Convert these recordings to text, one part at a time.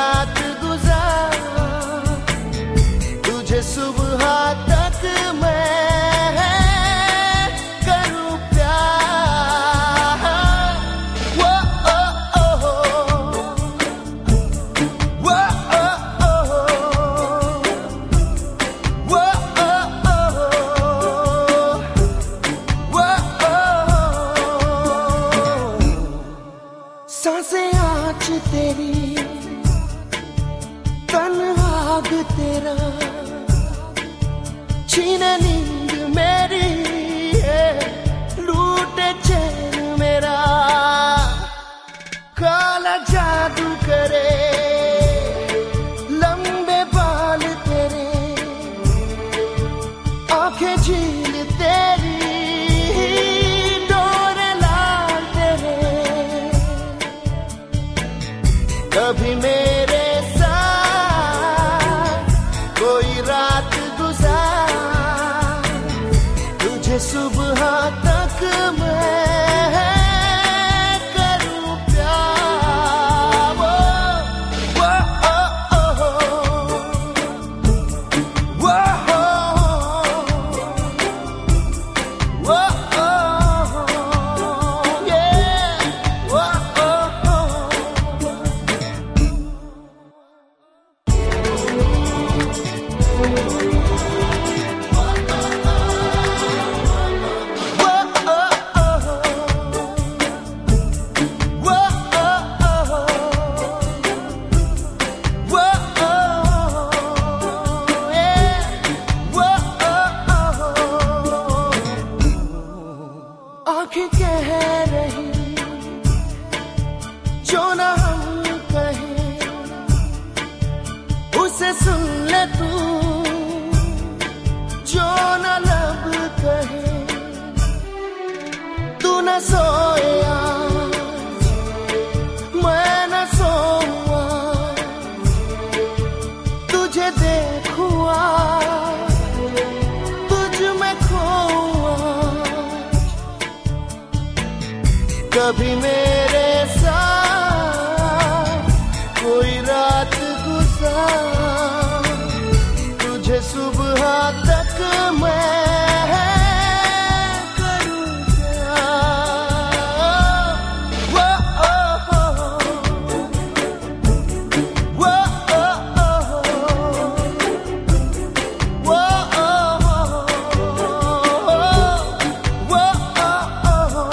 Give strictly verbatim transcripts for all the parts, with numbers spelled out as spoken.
रात गुजार तुझे सुबह तक मैं करूं प्यार। वो ओ ओ वो ओ ओ वो ओ ओ वो सांसें आज तेरी तन आग तेरा छीने नींद मेरी लूटे चैन मेरा काला जादू करे लंबे बाल तेरे आंखें झील तेरी डोरे लाल तेरे कभी मेरे साथ कोई रात गुजार तुझे सुबह तक मैं करूं प्यार। वो वो ओ ओ वो वो ओ ये वो ओ आँखें कह रही जो ना हम कहें उसे सुन ले तू जो ना लब कहे तू न सोया मैं न सोऊं तुझे देखूं तुझ में खोऊं कभी मेरे साथ कोई रात गुजार तुझे सुबह तक मैं करूं प्यार। वो ओ ओ वो ओ ओ वो ओ वो ओ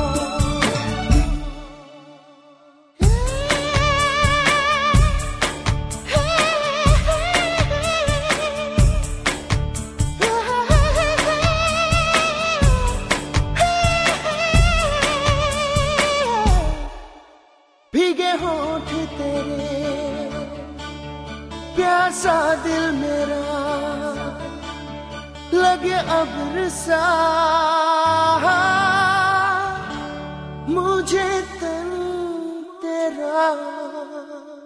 भीगे होठ तेरे प्यासा दिल मेरा लगे अब्र सा मुझे तन तेरा